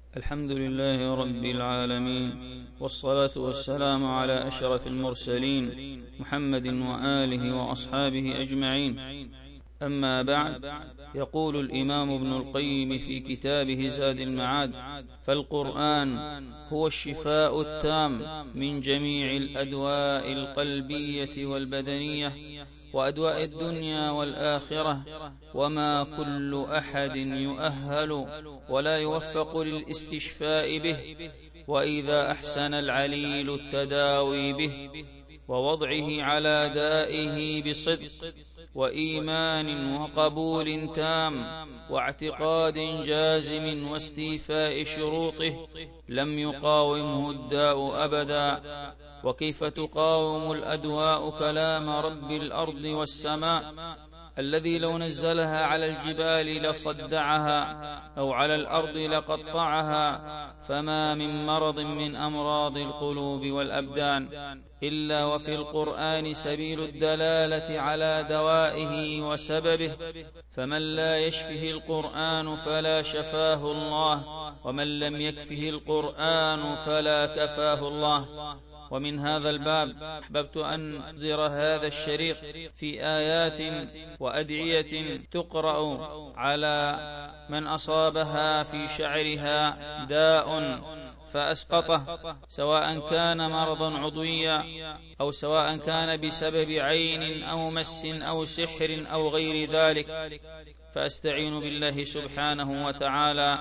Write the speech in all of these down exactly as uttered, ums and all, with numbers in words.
الحمد لله رب العالمين، والصلاة والسلام على أشرف المرسلين محمد وآله وأصحابه أجمعين. أما بعد، يقول الإمام ابن القيم في كتابه زاد المعاد: فالقرآن هو الشفاء التام من جميع الأدواء القلبية والبدنية وأدواء الدنيا والآخرة، وما كل أحد يؤهل ولا يوفق للاستشفاء به، وإذا أحسن العليل التداوي به ووضعه على دائه بصدق وإيمان وقبول تام واعتقاد جازم واستيفاء شروطه، لم يقاومه الداء أبدا. وكيف تقاوم الأدواء كلام رب الأرض والسماء الذي لو نزلها على الجبال لصدعها أو على الأرض لقطعها؟ فما من مرض من أمراض القلوب والأبدان إلا وفي القرآن سبيل الدلالة على دوائه وسببه، فمن لا يشفه القرآن فلا شفاه الله، ومن لم يكفه القرآن فلا كفاه الله. ومن هذا الباب أحببت أن أنذر هذا الشريط في آيات وأدعية تقرأ على من أصابها في شعرها داء فأسقطه، سواء كان مرضا عضويا أو سواء كان بسبب عين أو مس أو سحر أو غير ذلك. فأستعين بالله سبحانه وتعالى.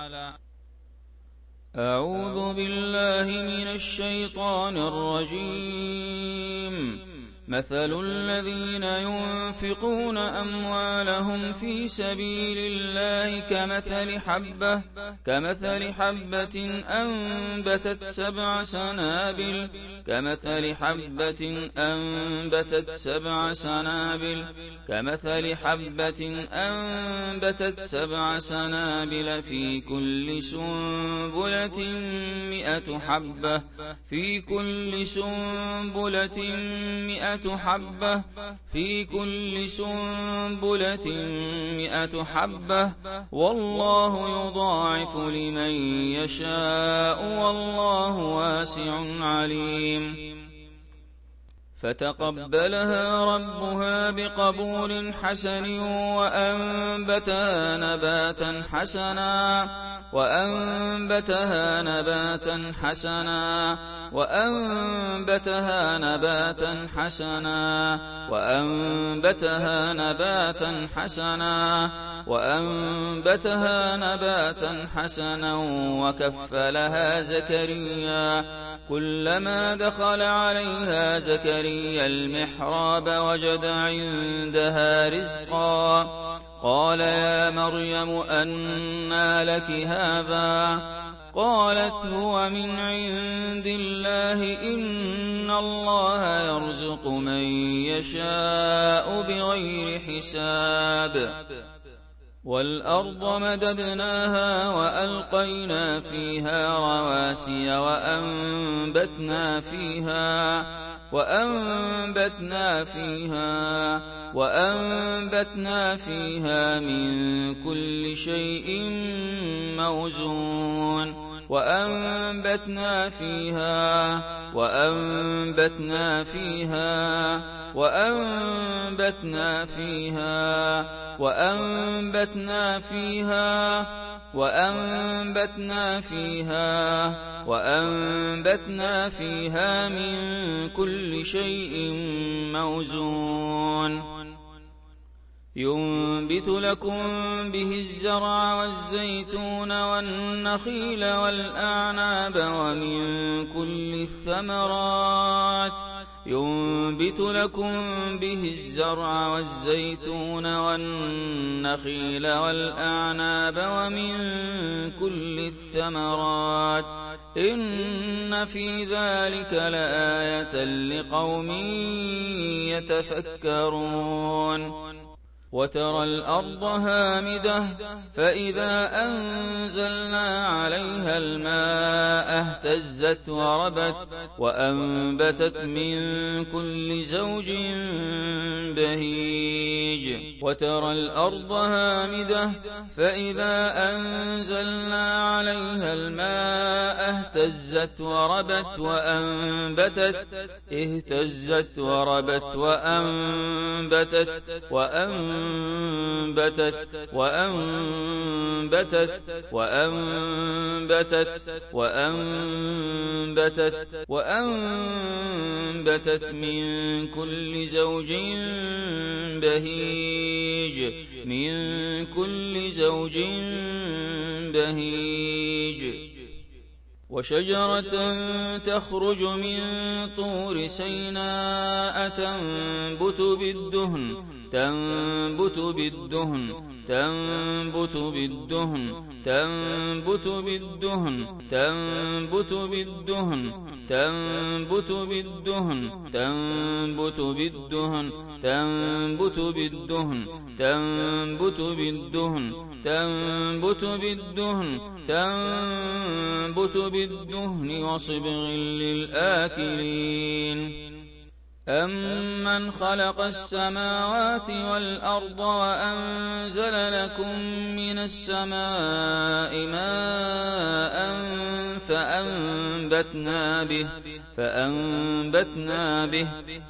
أعوذ بالله من الشيطان الرجيم. مثل الذين ينفقون أموالهم في سبيل الله كمثل حبة كمثل حبة أنبتت سبع سنابل كمثل حبة أنبتت سبع سنابل كمثل حبة أنبتت سبع سنابل في كل سنبلة مئة حبة في كل سنبلة مئة حبة في كل سنبلة مئة حبة والله يضاعف لمن يشاء والله واسع عليم. فتقبلها ربها بقبول حسن وأنبتها نباتا حسنا وأنبتها نباتا حسنا وأنبتها نباتا حسنا وأنبتها نباتا حسنا وأنبتها نباتا حسنا وكفلها زكريا كلما دخل عليها زكريا المحراب وجد عندها رزقا قال يا مريم أنى لك هذا؟ قالت هو من عند الله إن الله يرزق من يشاء بغير حساب. والأرض مددناها وألقينا فيها رواسي وأنبتنا فيها وأنبتنا فيها وأنبتنا فيها من كل شيء موزون وأنبتنا فيها وأنبتنا فيها وأنبتنا فيها وأنبتنا فيها وأنبتنا فيها وأنبتنا فيها من كل شيء موزون ينبت لكم به الزرع والزيتون والنخيل والأعناب ومن كل الثمرات ينبت لكم به الزرع والزيتون والنخيل والأعناب ومن كل الثمرات إن في ذلك لآية لقوم يتفكرون. وترى الأرض هامدة فإذا أنزلنا عليها الماء اهتزت وربت وأنبتت من كل زوج بهيج وترى الأرض هامدة فإذا أنزلنا عليها الماء اهتزت وربت وأنبتت اهتزت وربت وأنبتت وأنبتت وأنبتت وأنبتت وأنبتت وأنبتت من كل زوج بهيج من كل زوج بهيج وشجرة تخرج من طور سيناء تنبت بالدهن تنبت بالدهن تنبت بالدهن تنبت بالدهن تنبت بالدهن تنبت بالدهن تنبت بالدهن تنبت بالدهن تنبت بالدهن تنبت بالدهن تنبت بالدهن وصبغ للآكلين أمن خلق السماوات والأرض وأنزل لكم من السماء ماء فأنبتنا به فأنبتنا به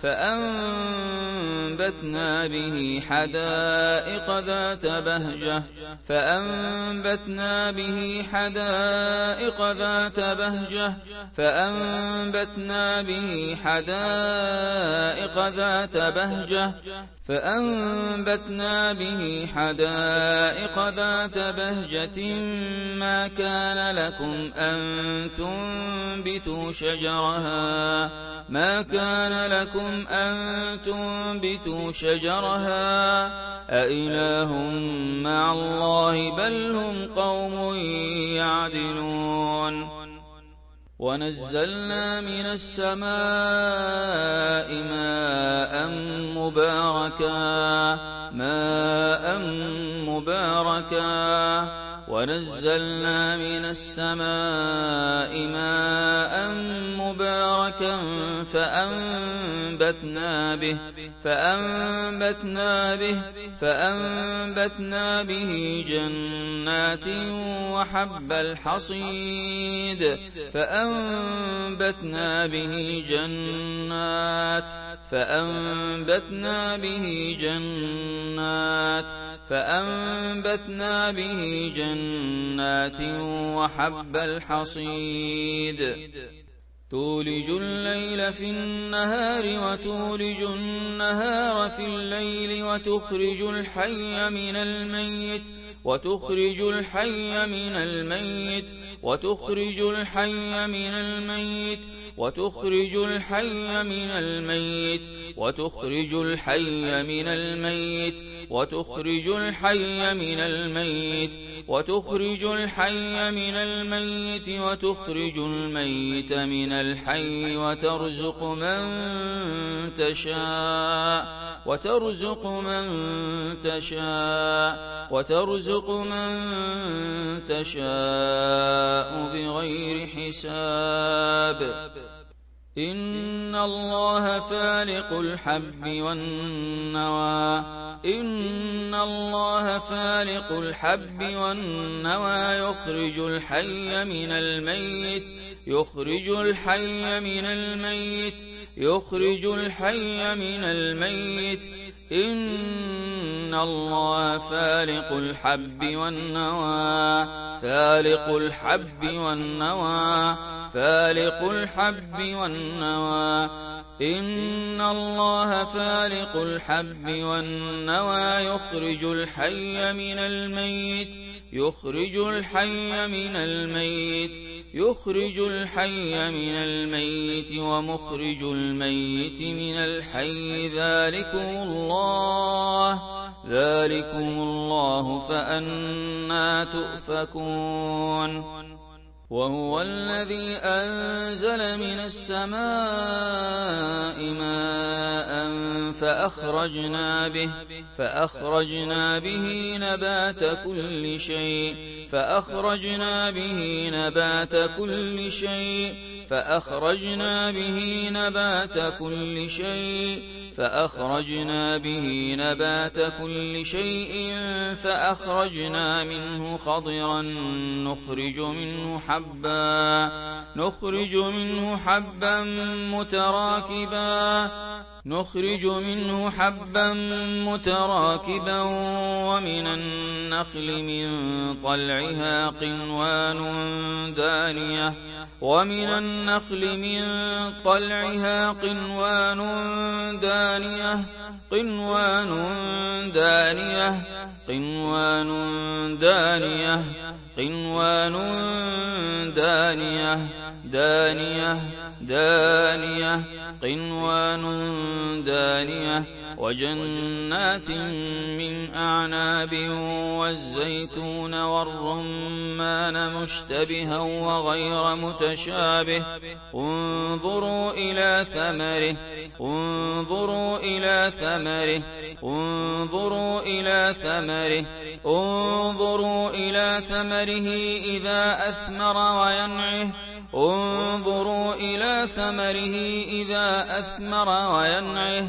فأنبتنا به حدائق ذات بهجة فأنبتنا به حدائق ذات بهجة فأنبتنا به حدائق ذات بهجة فأنبتنا به حدائق ذات بهجة ما كان لكم أن تنبتوا شجرها ما كان لكم أن تنبتوا شجرها أإله مع الله بل هم قوم يعدلون ونزلنا من السماء ماء مباركا ماء مباركا ونزلنا من السماء ماء مباركا فأنبتنا به فأنبتنا به فأنبتنا به جنات وحب الحصيد فأنبتنا به جنات فأنبتنا به جنات فأنبتنا به جنات وحب الحصيد تولج الليل في النهار وتولج النهار في الليل وتخرج الحي من الميت وتخرج الحي من الميت وتخرج الحي من الميت وتخرج الحي من الميت وتخرج الحي من الميت وتخرج الحي من الميت وتخرج الحي من الميت وتخرج الميت من الحي وترزق من تشاء وترزق من تشاء وترزق من تشاء بغير حساب إن الله فالق الحب والنوى إن الله فالق الحب والنوى يخرج الحي من الميت يخرج الحي من الميت يخرج الحي من الميت إن الله فالق الحب والنوى فالق الحب والنوى فالق الحب والنوى إن الله فالق الحب والنوى يخرج الحي من الميت يخرج الحي من الميت يخرج الحي من الميت ومخرج الميت من الحي ذلكم الله ذلكم الله فأنى تؤفكون وهو الذي أنزل من السماء ماء فأخرجنا به فأخرجنا به نبات كل شيء فأخرجنا به نبات كل شيء فأخرجنا به نبات كل شيء فأخرجنا به نبات كل شيء فأخرجنا منه خضرا نخرج منه حبا نخرج منه حبا متراكبا نخرج منه حبا متراكبا ومن النخل من طلعها قنوان دانية ومن النخل من طلعها قنوان دانية قنوان دانية قنوان دانية قنوان دانية دانية دانية قنوان دانية وجنات من أعناب والزيتون والرمان مشتبها وغير متشابه انظروا إلى ثمره انظروا إلى ثمره انظروا إلى ثمره انظروا إلى ثمره إذا أثمر وينعه انظروا إلى ثمره إذا أثمر وينعه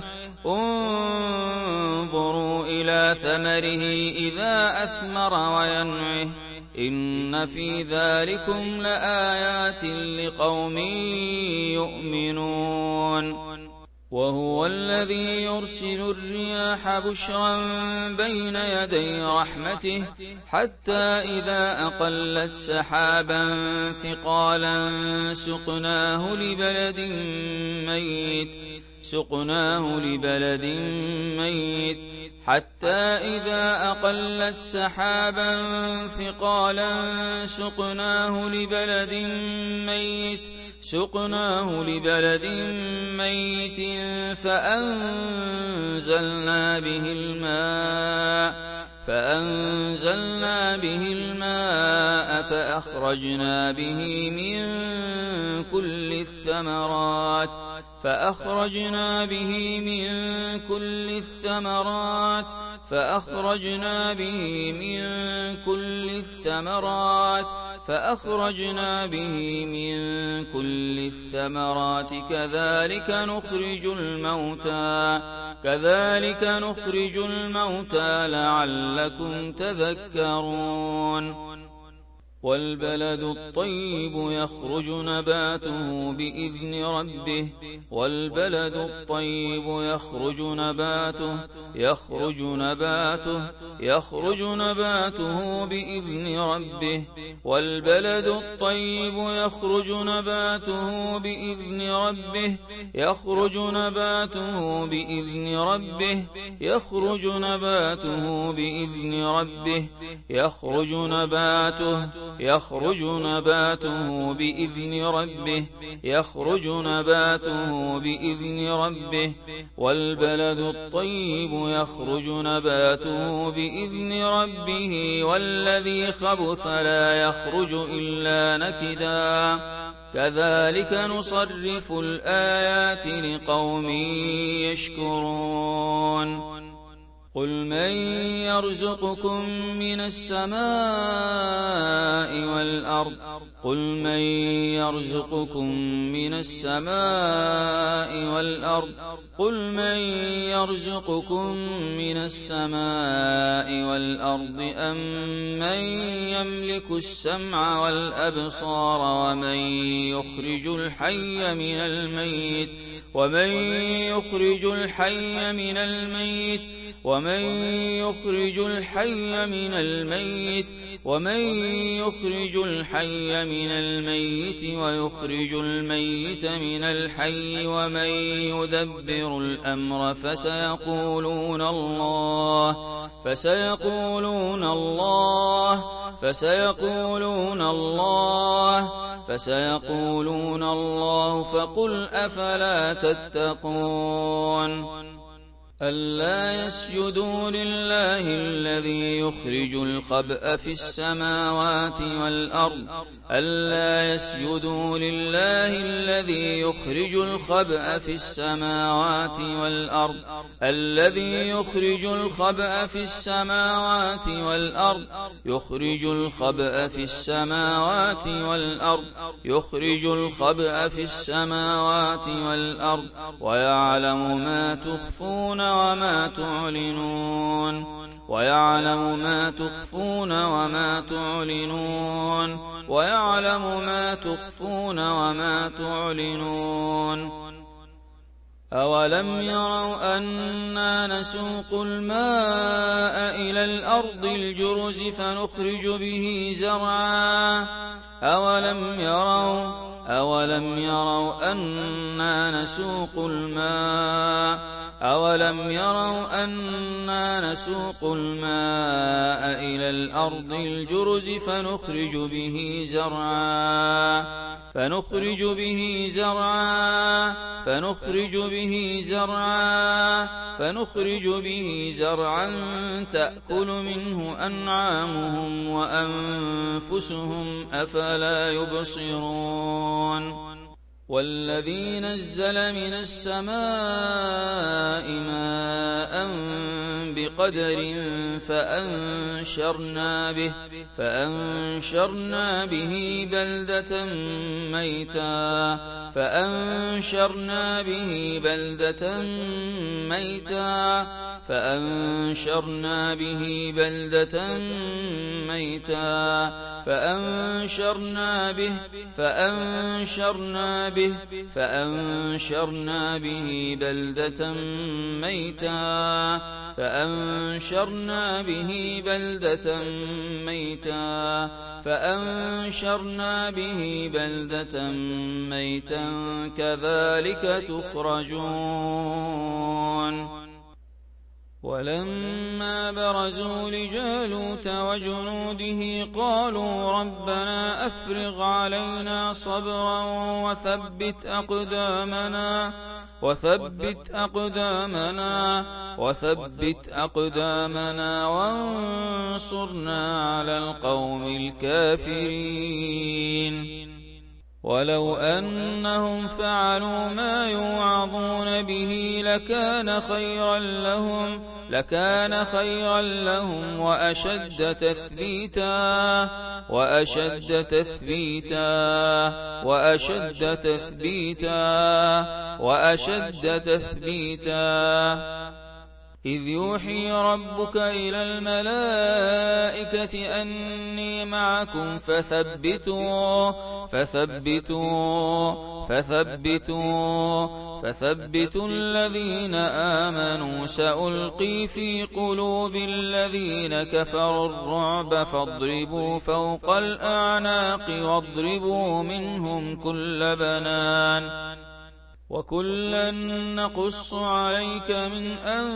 انظروا إلى ثمره إذا أثمر وينعه إن في ذلكم لآيات لقوم يؤمنون وهو الذي يرسل الرياح بشرا بين يدي رحمته حتى إذا أقلت سحابا ثقالا سقناه لبلد ميت سقناه لبلد ميت حتى إذا أقلت سحابا ثقالا سقناه لبلد ميت سقناه لبلد ميت فأنزلنا به الماء فأنزلنا به الماء فأخرجنا به من كل الثمرات فأخرجنا به من كل الثمرات فأخرجنا به من كل الثمرات فأخرجنا به من كل الثمرات كذلك نخرج الموتى كذلك نخرج الموتى لعلكم تذكرون والبلد الطيب يخرج نباته بإذن ربه والبلد الطيب يخرج نباته يخرج نباته يخرج نباته بإذن ربه والبلد الطيب يخرج نباته بإذن ربه يخرج نباته بإذن ربه يخرج نباته بإذن ربه يخرج نباته يخرج نباته بإذن ربه يخرج نباته بإذن ربه والبلد الطيب يخرج نباته بإذن ربه والذي خبث لا يخرج إلا نكدا كذلك نصرف الآيات لقوم يشكرون قل من يرزقكم من السماء والأرض قل من يرزقكم من السماء والأرض قل من يرزقكم من السماء والأرض أم من يملك السمع والأبصار ومن يخرج الحي من الميت ومن يخرج الحي من الميت ومن يخرج الحي من الميت ومن يخرج الحي من الميت ويخرج الميت من الحي ومن يدبر الأمر فسيقولون الله فسيقولون الله فسيقولون الله فسيقولون الله فقل أفلا تتقون ألا يسجدوا لله الذي يخرج الخبأ في السماوات والأرض ألا يسجدوا لله الذي يخرج الخبأ في السماوات والأرض الذي يخرج الخبأ في السماوات والأرض يخرج الخبأ في السماوات والأرض يخرج الخبأ في السماوات والأرض ويعلم ما تخفون وما تعلنون ويعلم ما تخفون وما تعلنون ويعلم ما تخفون وما تعلنون أولم يروا أنا نسوق الماء إلى الأرض الجرز فنخرج به زرعا أولم يروا أولم يروا أنا نسوق الماء أولم يروا أنا نسوق الماء إلى الأرض الجرز فنخرج به زرعا فنخرج به زرعا فنخرج به زرعا فنخرج به زرعا تأكل منه أنعامهم وأنفسهم أفلا يبصرون والذي نزل من السماء ماء بقدر فأنشرنا به فأنشرنا به بلدة ميتا فأنشرنا به بلدة ميتا فأنشرنا به بلدة ميتا فأنشرنا به فأنشرنا به فأنشرنا به بلدة ميتا فأنشرنا به بلدة ميتا فأنشرنا به بلدة ميتا كذلك تخرجون ولما برزوا لجالوت وجنوده قالوا ربنا أفرغ علينا صبرا وثبت أقدامنا وثبت أقدامنا وثبت أقدامنا وانصرنا على القوم الكافرين ولو أنهم فعلوا ما يوعظون به لكان خيرا لهم لكان خيرا لهم وأشد تثبيتا وأشد تثبيتا وأشد تثبيتا وأشد تثبيتا إذ يوحي ربك إلى الملائكة أني معكم فثبتوا فثبتوا فثبتوا فثبتوا الذين آمنوا سألقي في قلوب الذين كفروا الرعب فاضربوا فوق الأعناق واضربوا منهم كل بنان وكلا نقص عليك من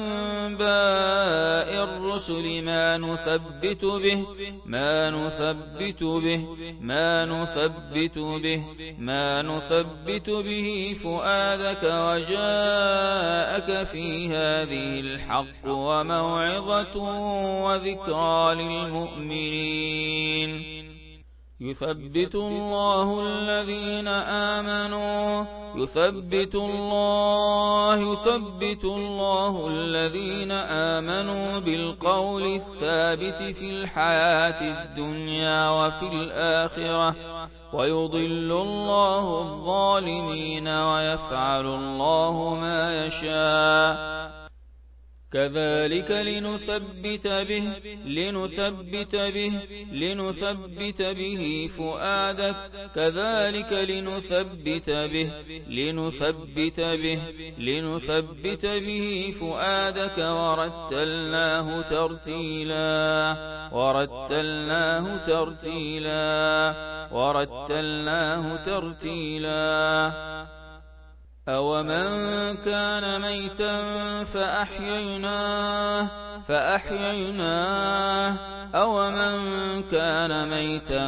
أنباء الرسل ما نثبت به ما نثبت به ما نثبت به ما نثبت به فؤادك وجاءك في هذه الحق وموعظة وذكرى للمؤمنين يثبت الله الذين آمنوا يثبت الله يثبت الله الذين آمنوا بالقول الثابت في الحياة الدنيا وفي الآخرة ويضل الله الظالمين ويفعل الله ما يشاء كذلك لنثبت به لنثبت به لنثبت به فؤادك كذلك لنثبت به لنثبت به لنثبت به فؤادك ورتلناه ترتيلا ورتلناه ترتيلا ورتلناه ترتيلا أومن كان ميتا فأحييناه فأحييناه أومن كان ميتا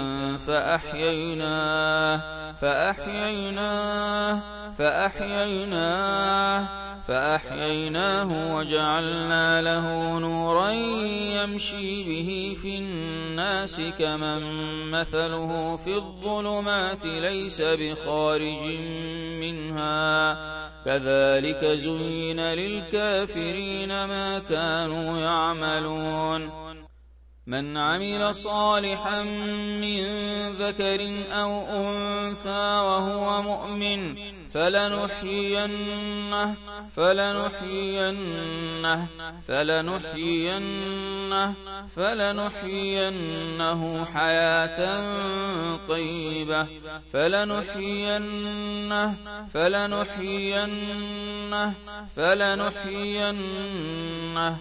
فأحييناه فأحييناه فأحييناه فأحييناه وجعلنا له نورا يمشي به في الناس كمن مثله في الظلمات ليس بخارج منها كذلك زين للكافرين ما كانوا يعملون من عمل صالحا من ذكر أو أنثى وهو مؤمن فلنحيينه فلنحيينه فلنحيينه فلنحيينه حياة طيبة فلنحيينه فلنحيينه فلنحيينه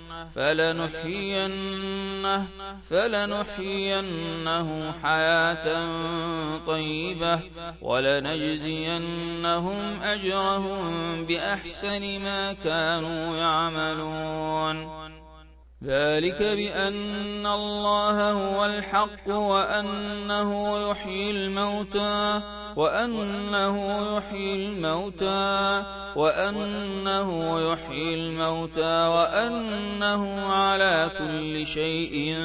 فلنحيينه فلنحيينه حياة طيبة ولنجزينهم أجرهم بأحسن ما كانوا يعملون ذلك بأن الله هو الحق وأنه يحيي الموتى وأنه يحيي الموتى وأنه يحيي الموتى وأنه على كل شيء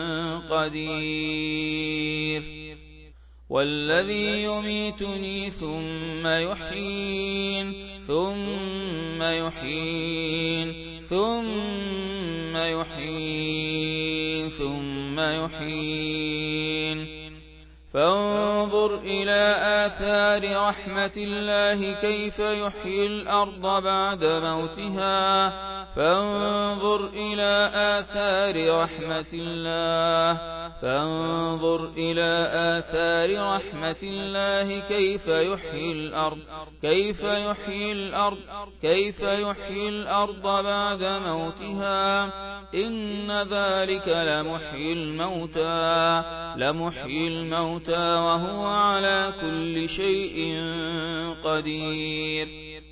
قدير والذي يميتني ثم يحيين ثم يحيين ثم يحيين ثم يحيين فانظر إلى آثار رحمة الله كيف يحيي الأرض بعد موتها فانظر إلى آثار رحمة الله فانظر إلى آثار رحمة الله كيف يحيي الأرض كيف يحيي الأرض كيف يحيي الأرض بعد موتها إن ذلك لمحيي الموتى لمحيي الموتى وهو على كل شيء قدير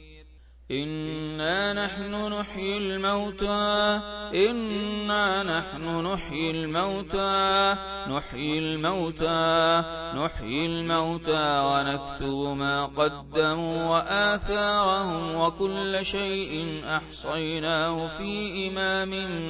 إنا نحن نحيي الموتى إنا نحن نحيي الموتى نحيي الموتى نحيي الموتى ونكتب ما قدموا وآثارهم وكل شيء أحصيناه في إمام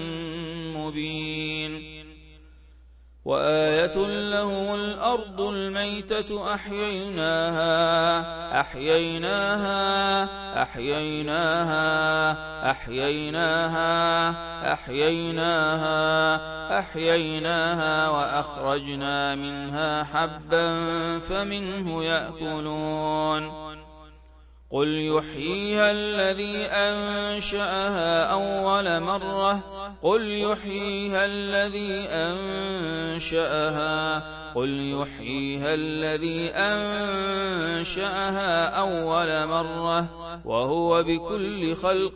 مبين وآية له الأرض الميتة أحييناها أحييناها أحييناها أحييناها أحييناها أحييناها وأخرجنا منها حبا فمنه يأكلون قل يحييها الذي أنشأها أول مرة قل يحييها الذي أنشأها قل يحييها الذي أنشأها أول مرة وهو بكل خلق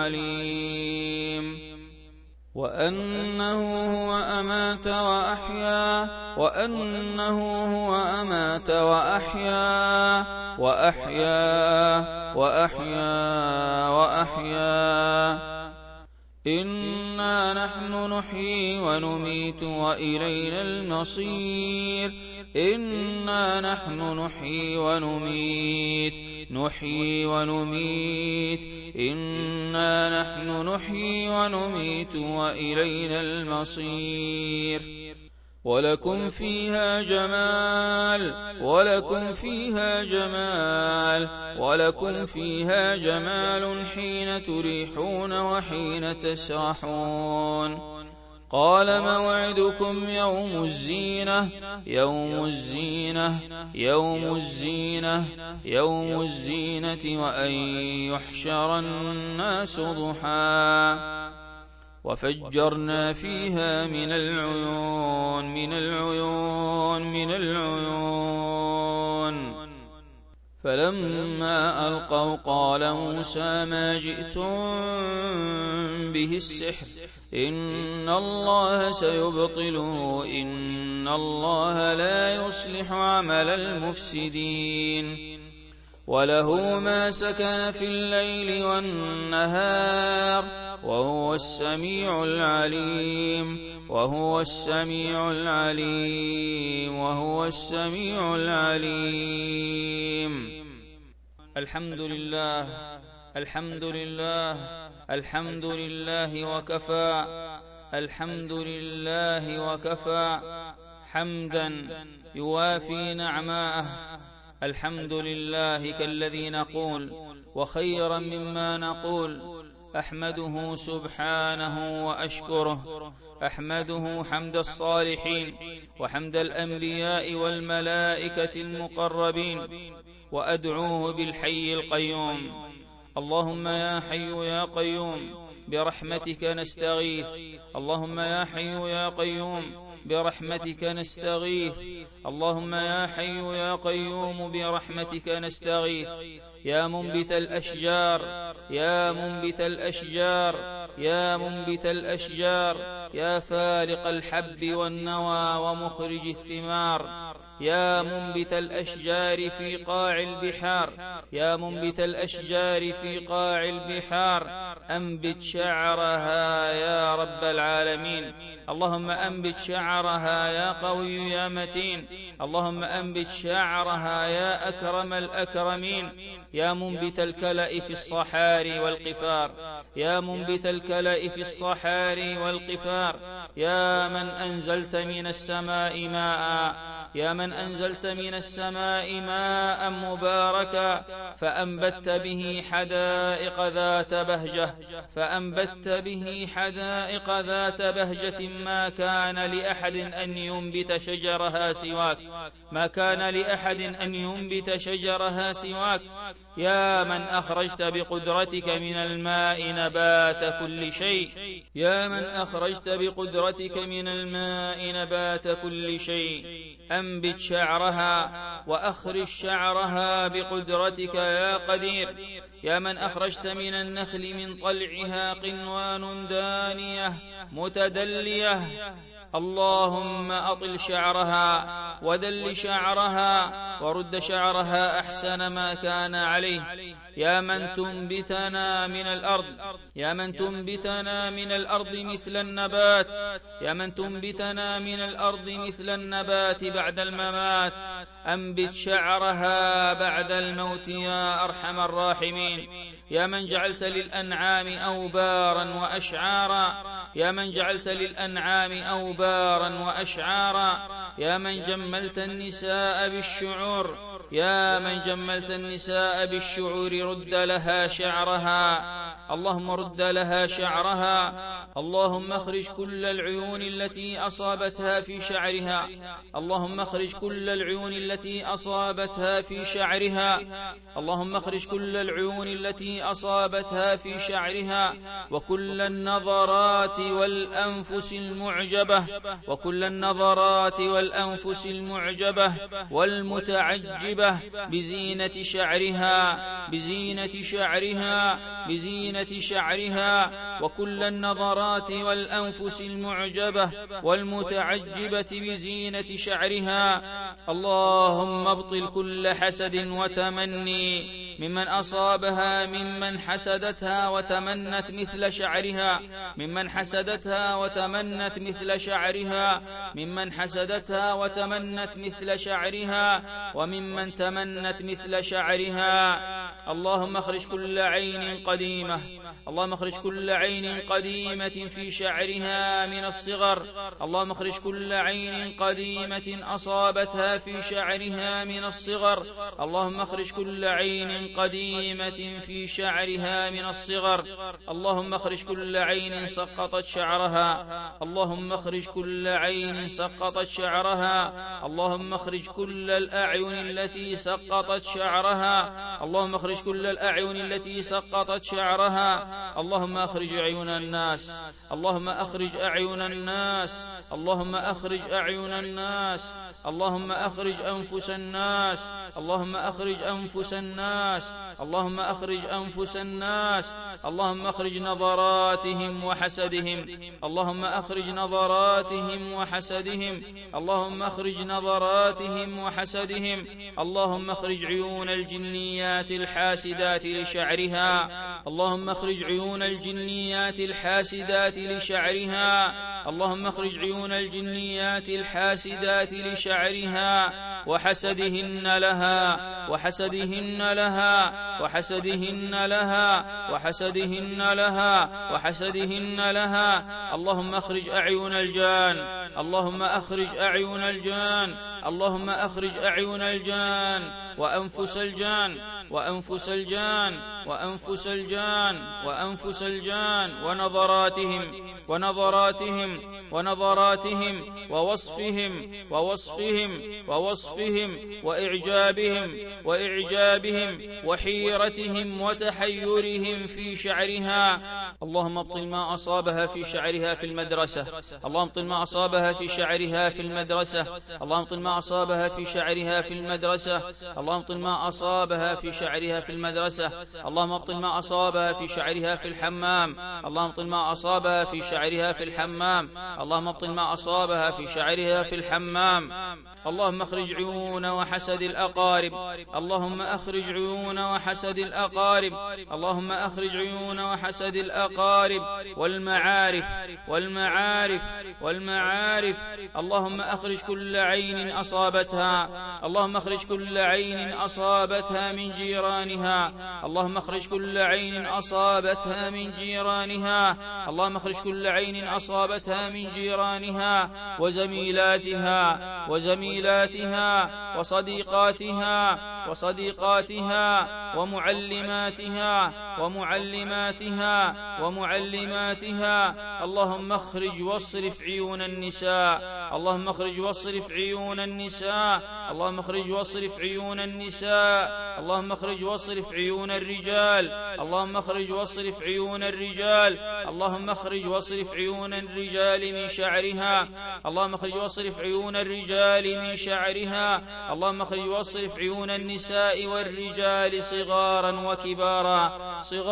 عليم وأنه هو أمات وأحيا وأنه هو أمات وأحيا وأحيا وأحيا وأحيا إنا نحن نحيي ونميت وإلينا المصير إنا نحن نحيي ونميت نحيي ونميت إنا نحن نحيي ونميت وإلينا المصير ولكم فيها جمال ولكم فيها جمال ولكم فيها جمال حين تريحون وحين تسرحون قال موعدكم يوم الزينة يوم الزينة يوم الزينة يوم الزينة وأن يحشر الناس ضحى وفجرنا فيها من العيون من العيون من العيون فلما ألقوا قال موسى ما جئتم به السحر إن الله سيبطله إن الله لا يصلح عمل المفسدين وله ما سكن في الليل والنهار وهو السميع العليم وهو السميع العليم وهو السميع العليم الحمد لله الحمد لله الحمد لله وكفى الحمد لله وكفى حمدا يوافي نعماءه. الحمد لله كالذي نقول وخيرا مما نقول. أحمده سبحانه وأشكره، أحمده حمد الصالحين وحمد الأنبياء والملائكة المقربين، وأدعوه بالحي القيوم. اللهم يا حي يا قيوم برحمتك نستغيث، اللهم يا حي يا قيوم برحمتك نستغيث، اللهم يا حي يا قيوم برحمتك نستغيث. يا منبت الأشجار يا منبت الأشجار يا منبت الأشجار، يا فالق الحب والنوى ومخرج الثمار، يا منبت الأشجار في قاع البحار، يا منبت الأشجار في قاع البحار، أنبت شعرها يا رب العالمين. اللهم أنبت شعرها يا قوي يا متين، اللهم أنبت شعرها يا أكرم الأكرمين. يا منبت الكلأ في الصحاري والقفار، يا منبت الكلأ في الصحاري والقفار، يا من أنزلت من السماء ماء، يا من أنزلت من السماء ماء مباركا فأنبت به حدائق ذات بهجة، فأنبت به حدائق ذات بهجة ما كان لأحد أن ينبت شجرها سواك، ما كان لأحد أن ينبت شجرها سواك. يا من أخرجت بقدرتك من الماء نبات كل شيء، يا من أخرجت بقدرتك من الماء نبات كل شيء، أنبت شعرها وأخرج شعرها بقدرتك يا قدير. يا من أخرجت من النخل من طلعها قنوان دانية متدلية، اللهم أطل شعرها ودل شعرها ورد شعرها أحسن ما كان عليه. يا من تنبتنا من الأرض، يا من تنبتنا من الأرض مثل النبات، يا من تنبتنا من الأرض مثل النبات بعد الممات، أنبت شعرها بعد الموت يا أرحم الراحمين. يا من جعلت للأنعام أوبارا وأشعارا، يا من جعلت للأنعام أوبارا وأشعارا، يا من جملت النساء بالشعور، يا من جملت النساء بالشعور رد لها شعرها، اللهم رد لها شعرها. اللهم اخرج كل العيون التي أصابتها في شعرها، اللهم اخرج كل العيون التي أصابتها في شعرها، اللهم اخرج كل العيون التي أصابتها في شعرها، وكل النظرات والأنفس المعجبة، وكل النظرات والأنفس المعجبة والمتعجبة بزينة شعرها، بزينة شعرها، بزينة شعرها، وكل النظرات والأنفس المعجبة والمتعجبة بزينة شعرها. اللهم ابطل كل حسد وتمني ممن أصابها، ممن حسدتها وتمنت مثل شعرها، ممن حسدتها وتمنت مثل شعرها، ممن حسدتها وتمنت مثل شعرها، وممن تمنت مثل شعرها. اللهم اخرج كل عين قديمة، اللهم اخرج كل عين قديمة في شعرها من الصغر، اللهم اخرج كل عين قديمة أصابتها في شعرها من الصغر، اللهم اخرج كل عين قديمة في شعرها من الصغر، اللهم اخرج كل عين سقطت شعرها، اللهم اخرج كل عين سقطت شعرها، اللهم اخرج كل الأعين التي سقطت شعرها، اللهم اخرج كل الأعين التي سقطت شعرها، اللهم اخرج عيون الناس، اللهم اخرج أعين الناس، اللهم اخرج أعين الناس، اللهم اخرج أنفس الناس، اللهم اخرج أنفس الناس، اللهم اخرج أنفس الناس، اللهم اخرج نظراتهم وحسدهم، اللهم اخرج نظراتهم وحسدهم، اللهم اخرج نظراتهم وحسدهم، اللهم اخرج عيون الجنيات الحاسدات لشعرها، اللهم اخرج عيون الجنيات الحاسدات لشعرها، اللهم اخرج عيون الجنيات الحاسدات لشعرها، وحسدهن لها وحسدهن لها وحسدهن لها وحسدهن لها وحسدهن لها. اللهم أخرج أعين الجان اللهم أخرج أعين الجان اللهم أخرج أعين الجان وأنفس الجان وأنفس الجان وأنفس الجان وأنفس الجان ونظراتهم ونظراتهم ونظراتهم ووصفهم ووصفهم ووصفهم وإعجابهم وإعجابهم وحيرتهم وتحيرهم في شعرها. اللهم ابطل ما أصابها في شعرها في المدرسة اللهم ابطل ما أصابها في شعرها في المدرسة اللهم ابطل ما أصابها في شعرها في المدرسة اللهم ابطل ما أصابها في شعرها في المدرسة اللهم ابطل ما أصابها في شعرها في الحمام اللهم ابطل ما أصابها في شعرها في الحمام اللهم ابطل ما أصابها في شعرها في الحمام. اللهم اخرج عيون وحسد الأقارب اللهم اخرج عيون وحسد الأقارب اللهم اخرج عيون وحسد الأقارب والمعارف والمعارف والمعارف. اللهم اخرج كل عين أصابتها اللهم اخرج كل عين أصابتها من جيرانها اللهم اخرج كل عين أصابتها من جيرانها اللهم اخرج كل عين أصابتها من جيرانها وزميلاتها وزميلاتها وصديقاتها وصديقاتها ومعلماتها ومعلماتها ومعلماتها. اللهم اخرج واصرف عيون النساء اللهم اخرج واصرف عيون النساء اللهم اخرج واصرف عيون النساء اللهم اخرج واصرف عيون الرجال اللهم اخرج واصرف عيون الرجال اللهم اخرج واصرف عيون الرجال من شعرها اللهم اخرج واصرف عيون الرجال من شعرها اللهم اخرج واصرف عيون النساء والرجال صغارا وكبارا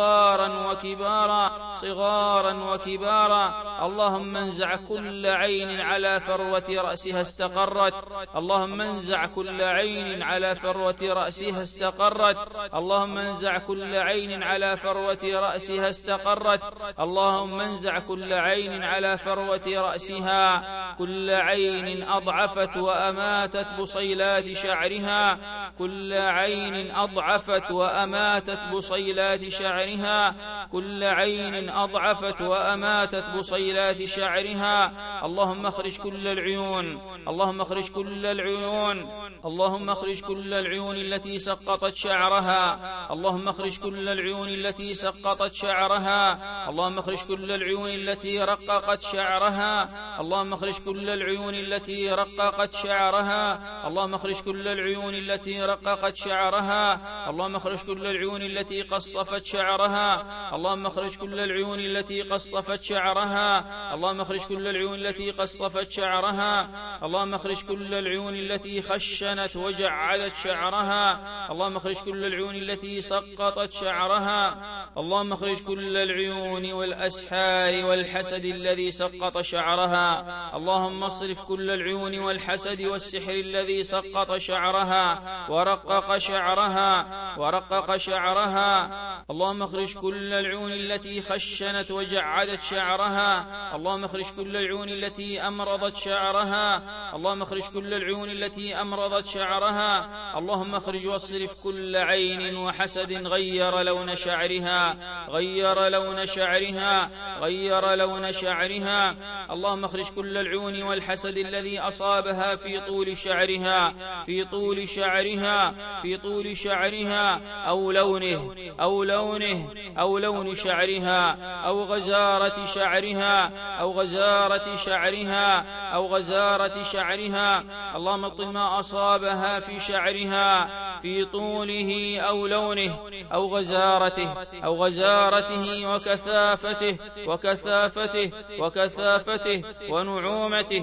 صغارا وكبارا صغارا وكبارا. اللهم انزع كل عين على فروة رأسها استقرت اللهم انزع كل عين على فروة رأسها استقرت اللهم انزع كل عين على فروة رأسها استقرت اللهم انزع كل عين على فروة رأسها كل عين أضعفت وأماتت بصيلات شعرها كل عين أضعفت وأماتت بصيلات شعرها كل عين أضعفت وأماتت بصيلات شعرها. اللهم اخرج كل العيون اللهم اخرج كل العيون اللهم اخرج كل العيون التي سقطت شعرها اللهم اخرج كل العيون التي سقطت شعرها اللهم اخرج كل العيون التي رققت شعرها اللهم اخرج كل العيون التي رققت شعرها اللهم اخرج كل العيون التي رققت شعرها اللهم اخرج كل العيون التي قصفت شعرها اللهم اخرج كل العيون التي قصفت شعرها اللهم اخرج كل العيون التي قصفت شعرها اللهم اخرج كل العيون التي خشنت وجعدت شعرها اللهم اخرج كل العيون التي سقطت شعرها اللهم اخرج كل العيون والأسحار والحسد الذي سقط شعرها اللهم اصرف كل العيون والحسد والسحر الذي سقط شعرها ورقق شعرها ورقق شعرها. اللهم اخرج كل العيون التي خشنت وجعدت شعرها اللهم اخرج كل العيون التي أمرضت شعرها اللهم اخرج كل العيون التي أمرضت شعرها اللهم اخرج واصرف كل عين وحسد غير لون شعرها غير لون شعرها غير لون شعرها. اللهم اخرج كل العيون والحسد الذي أصابها في طول شعرها في طول شعرها في طول شعرها أو لونه أو لونه أو لون شعرها أو غزارة شعرها أو غزارة شعرها أو غزارة شعرها. اللهم ابطل ما أصابها في شعرها في طوله أو لونه أو غزارته أو غزارته وكثافته وكثافته وكثافته ونعومته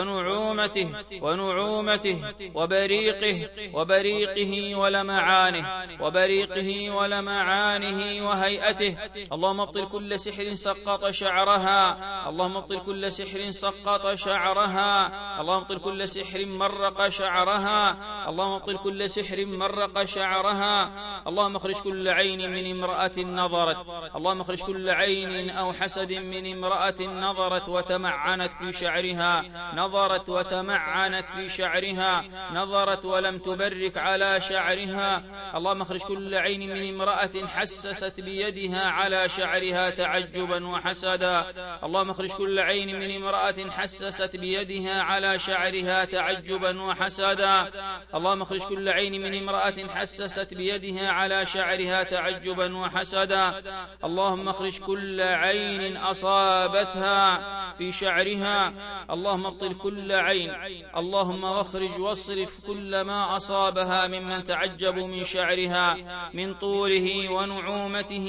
ونعومته ونعومته وبريقه وبريقه ولمعانه وبريقه ولمعانه وهيئته. اللهم ابطل كل سحر سقط شعرها اللهم ابطل كل سحر سقط شعرها اللهم ابطل كل سحر مرق شعرها اللهم ابطل كل سحر مرق شعرها. اللهم اخرج كل عين من امرأة نظرت اللهم اخرج كل عين أو حسد من امرأة نظرت وتمعنت في شعرها نظرت وتمعنت في شعرها نظرت ولم تبرك على شعرها. اللهم اخرج كل عين من امرأة حسست بيدها على شعرها تعجبا وحسدا. اللهم اخرج كل عين من امرأة حسست بيدها على شعرها تعجبا وحسدا. اللهم اخرج كل عين من امرأة حسست بيدها على شعرها تعجبا وحسدا. اللهم اخرج كل عين أصابتها في شعرها. اللهم ابطل كل عين. اللهم واخرج واصرف كل ما أصابها ممن تعجبوا من شعرها من طوله ونعومته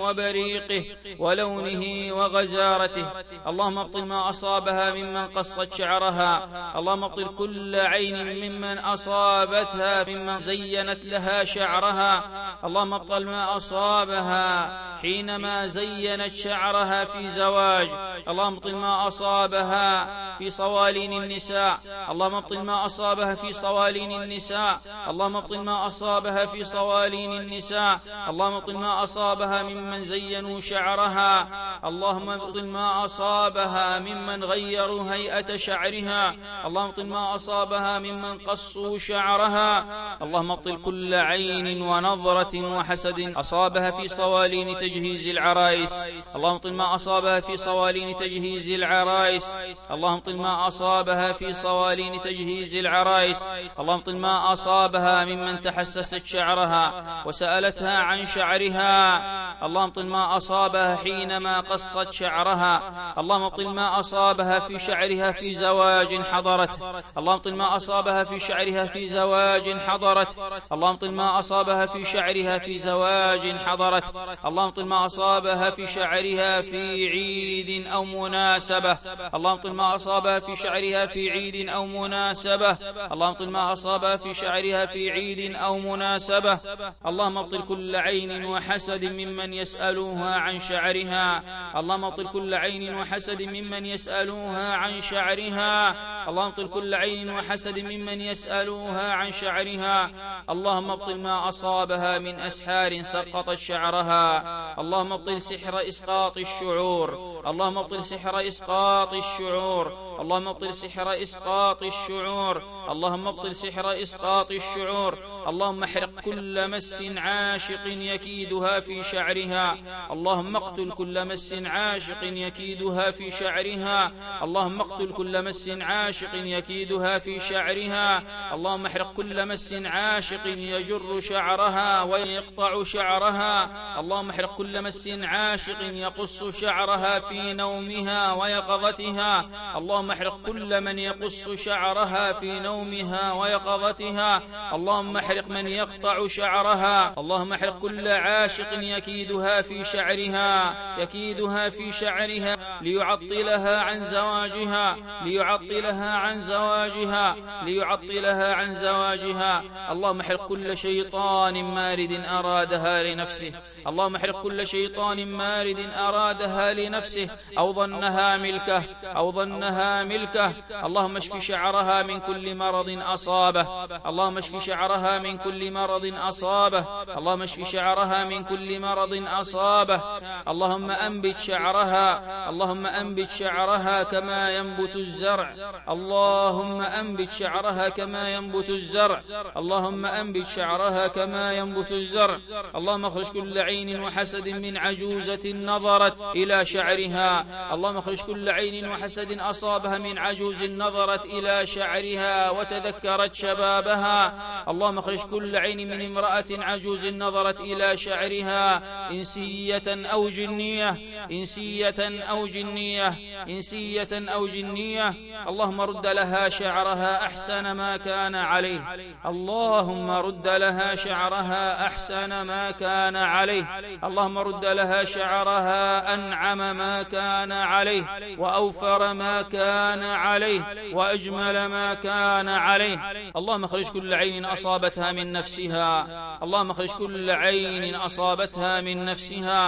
وبريقه ولونه وغزارته. اللهم ابطل ما أصابها ممن قصت شعرها. اللهم ابطل كل عين ممن أصابتها ممن زينت لها شعرها. اللهم ابطل ما أصابها حينما زينت شعرها في زواج. اللهم ابطل ما أصابها في صوالين النساء. اللهم ابطل ما أصابها في صوالين النساء. اللهم ابطل ما أصابها في صوالين النساء. اللهم ابطل ما أصابها ممن زينوا شعرها. اللهم ابطل ما أصابها ممن غيروا هيئة شعرها. اللهم ابطل ما أصابها ممن قصوا شعرها. اللهم ابطل كل عين ونظرة وحسد أصابها في صوالين تجهيز العرائس. اللهم ابطل ما أصابها في صوالين تجهيز العرائس. اللهم ابطل ما أصابها في صوالين تجهيز العرائس. اللهم ابطل ما أصابها ممن تحسست شعرها وسألتها عن شعرها. اللهم ابطل ما أصابها حينما قصت شعرها. اللهم ابطل ما أصابها في شعرها في زواج حضرت. اللهم ابطل ما أصابها في شعرها في زواج حضرت. اللهم ابطل ما أصابها في شعرها في زواج حضرت. اللهم ابطل ما أصابها في شعرها في عيد أو مناسبة. اللهم ابطل ما أصابها في شعرها في عيد أو مناسبة. اللهم ابطل ما أصابها في شعرها في عيد أو مناسبة. اللهم ابطل كل عين وحسد ممن يسألوها عن شعرها. اللهم ابطل كل عين وحسد ممن يسألوها عن شعرها. اللهم ابطل كل عين وحسد ممن يسألوها عن شعرها. اللهم ابطل ما أصابها من أسحار سقطت شعرها. اللهم ابطل سحر إسقاط الشعور. اللهم ابطل سحر إسقاط الشعور. اللهم ابطل سحر إسقاط الشعور. اللهم ابطل سحر إسقاط الشعور. اللهم احرق كل مس عاشق يكيدها في شعرها. اللهم اقتل كل مس عاشق يكيدها في شعرها. اللهم اقتل كل مس عاشق يكيدها في شعرها. اللهم احرق كل مس عاشق يجر شعرها ويقطع شعرها. اللهم احرق كل مس عاشق يقص شعرها في نومها ويقظتها. اللهم احرق كل من يقص شعرها في نومها ويقظتها. اللهم احرق من يقطع شعرها. اللهم احرق كل عاشق يكيدها في شعرها يكيدها في شعرها ليعطلها عن زواجها ليعطلها عن زواجها ليعطلها عن زواجها. اللهم احرق كل شيطان مارد أرادها لنفسه. اللهم احرق كل شيطان مارد أرادها لنفسه أو ظنها ملكه أو ظنها ملكه. اللهم اشف شعرها من كل مرض أصابه. اللهم اشف شعرها من كل مرض أصابه. اللهم اشف شعرها من كل مرض أصابه. اللهم أنبت شعرها. اللهم أنبت شعرها كما ينبت الزرع. اللهم أنبت شعرها كما ينبت الزرع. اللهم أنبت شعرها كما ينبت الزرع. اللهم اخرج كل عين وحسد من عجوزة نظرت إلى شعرها. اللهم اخرج كل عين وحسد أصابها من عجوز نظرت إلى شعرها وتذكرت شبابها. اللهم اخرج كل عين من امرأة عجوز نظرت إلى شعرها إنسية أو جنية إنسية أو جنية إنسية أو جنية. اللهم رد لها شعرها أحسن ما كان عليه. اللهم رد لها شعرها أحسن ما كان عليه. اللهم رد لها شعرها أنعم ما كان عليه وأوفر ما كان عليه وأجمل ما كان عليه. اللهم اخرج كل عين أصابتها من نفسها. اللهم اخرج كل عين أصابتها من نفسها.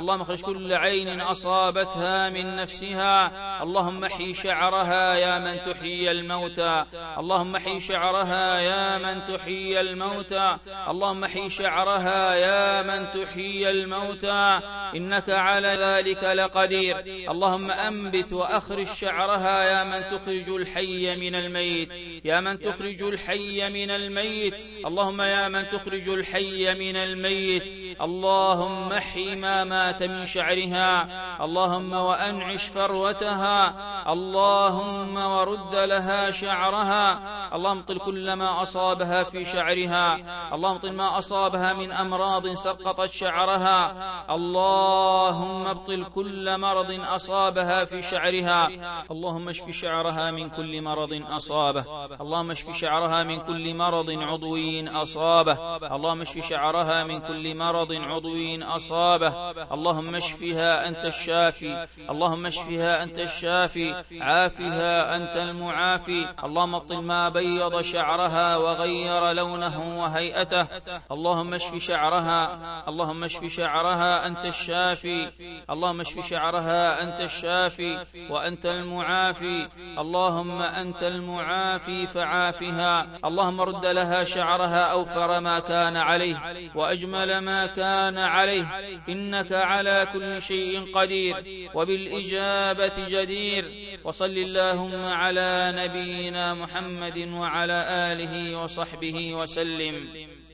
اللهم اخرج كل عين أصابتها من نفسها. اللهم احي شعرها يا من تحيي الموتى. اللهم احي شعرها يا من تحيي الموتى. اللهم احي شعرها يا من تحيي الموتى، إنك على ذلك لقدير. اللهم أنبت وأخرج شعرها يا من تخرج الحي من الميت، يا من تخرج الحي من الميت. اللهم يا من تخرج الحي من الميت، اللهم احي ما مات من شعرها. اللهم وأنعش فروتها. اللهم ورد لها شعرها. اللهم طل كل ما أصابها في شعرها. اللهم طل ما أصابها من أمراض سقطت شعرها. اللهم ابطل كل مرض أصابها في شعرها. اللهم اشف شعرها من كل مرض أصابه. اللهم اشف شعرها من كل مرض عضوي أصابه. اللهم اشف شعرها من كل مرض عضوي أصابه. اللهم اشفها أنت الشافي. اللهم اشفها أنت الشافي. عافها أنت المعافي. اللهم ابطل ما بيض شعرها وغير لونه وهيئته. اللهم اشف شعرها. اللهم اشف شعرها أنت الشافي. اللهم اشف شعرها أنت الشافي وأنت المعافي. اللهم أنت المعافي فعافها. اللهم رد لها شعرها أوفر ما كان عليه وأجمل ما كان عليه، إنك على كل شيء قدير وبالإجابة جدير. وصل اللهم على نبينا محمد وعلى آله وصحبه وسلم.